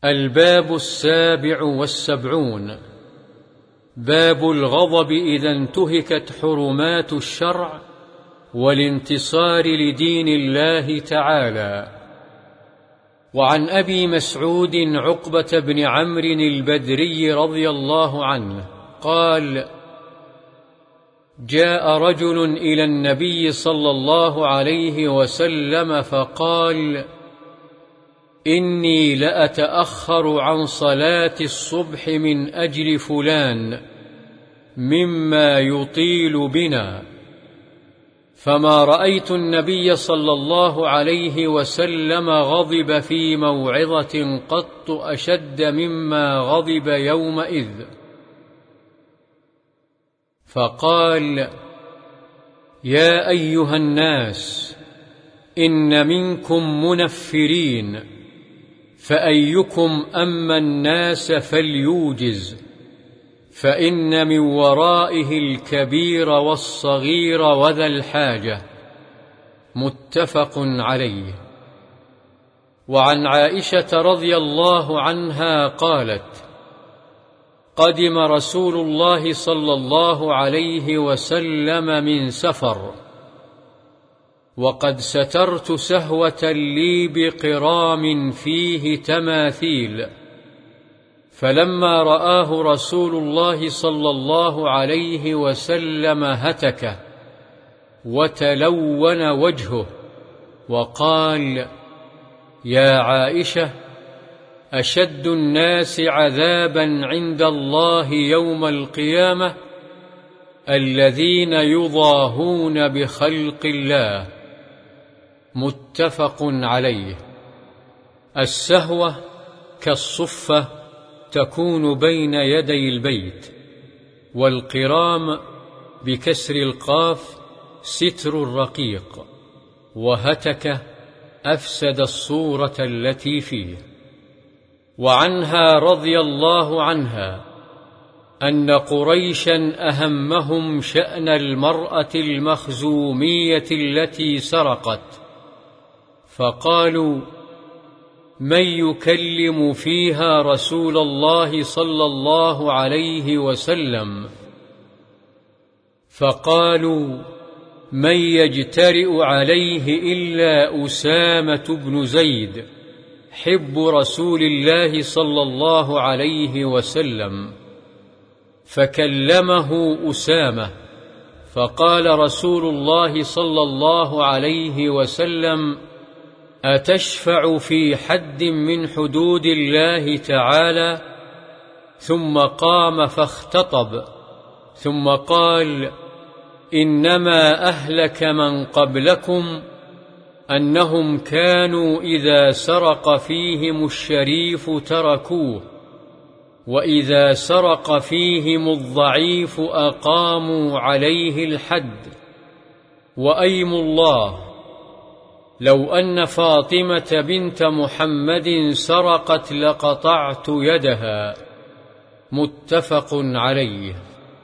الباب 77. باب الغضب إذا انتهكت حرمات الشرع والانتصار لدين الله تعالى. وعن أبي مسعود عقبة بن عمرو البدري رضي الله عنه قال: جاء رجل إلى النبي صلى الله عليه وسلم فقال: إني لأتأخر عن صلاة الصبح من أجل فلان مما يطيل بنا. فما رأيت النبي صلى الله عليه وسلم غضب في موعظة قط أشد مما غضب يومئذ، فقال: يا أيها الناس، إن منكم منفرين، فأيكم أما الناس فليوجز، فإن من ورائه الكبير والصغير وذا الحاجة. متفق عليه. وعن عائشة رضي الله عنها قالت: قدم رسول الله صلى الله عليه وسلم من سفر، وقد سترت سهوة لي بقرام فيه تماثيل، فلما رآه رسول الله صلى الله عليه وسلم هتكه وتلون وجهه وقال: يا عائشة، أشد الناس عذابا عند الله يوم القيامة الذين يضاهون بخلق الله. متفق عليه. السهوة كالصفة تكون بين يدي البيت، والقرام بكسر القاف ستر الرقيق، وهتك أفسد الصورة التي فيه. وعنها رضي الله عنها أن قريشا أهمهم شأن المرأة المخزومية التي سرقت، فقالوا: من يكلم فيها رسول الله صلى الله عليه وسلم؟ فقالوا: من يجترئ عليه إلا أسامة بن زيد حب رسول الله صلى الله عليه وسلم. فكلمه أسامة، فقال رسول الله صلى الله عليه وسلم: أتشفع في حد من حدود الله تعالى؟ ثم قام فاختطب، ثم قال: إنما أهلك من قبلكم أنهم كانوا إذا سرق فيهم الشريف تركوه، وإذا سرق فيهم الضعيف أقاموا عليه الحد. وأيم الله، لو أن فاطمة بنت محمد سرقت لقطعت يدها. متفق عليه.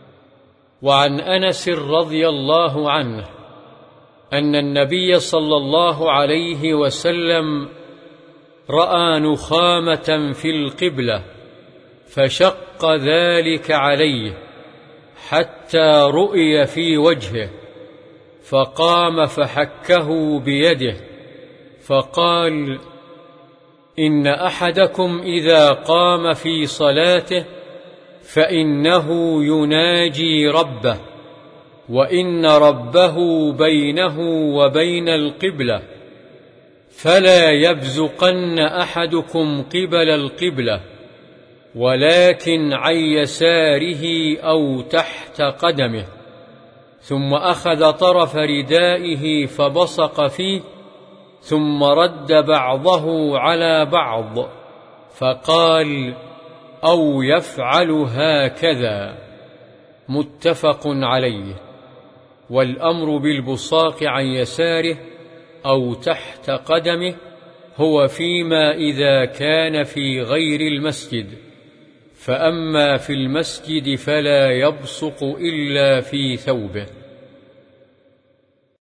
وعن أنس رضي الله عنه أن النبي صلى الله عليه وسلم رأى نخامة في القبلة، فشق ذلك عليه حتى رؤي في وجهه، فقام فحكه بيده، فقال: إن أحدكم إذا قام في صلاته فإنه يناجي ربه، وإن ربه بينه وبين القبلة، فلا يبزقن أحدكم قبل القبلة، ولكن عن يساره أو تحت قدمه. ثم أخذ طرف ردائه فبصق فيه، ثم رد بعضه على بعض، فقال: أو يفعل هكذا. متفق عليه. والأمر بالبصاق عن يساره أو تحت قدمه هو فيما إذا كان في غير المسجد، فأما في المسجد فلا يبصق إلا في ثوبه.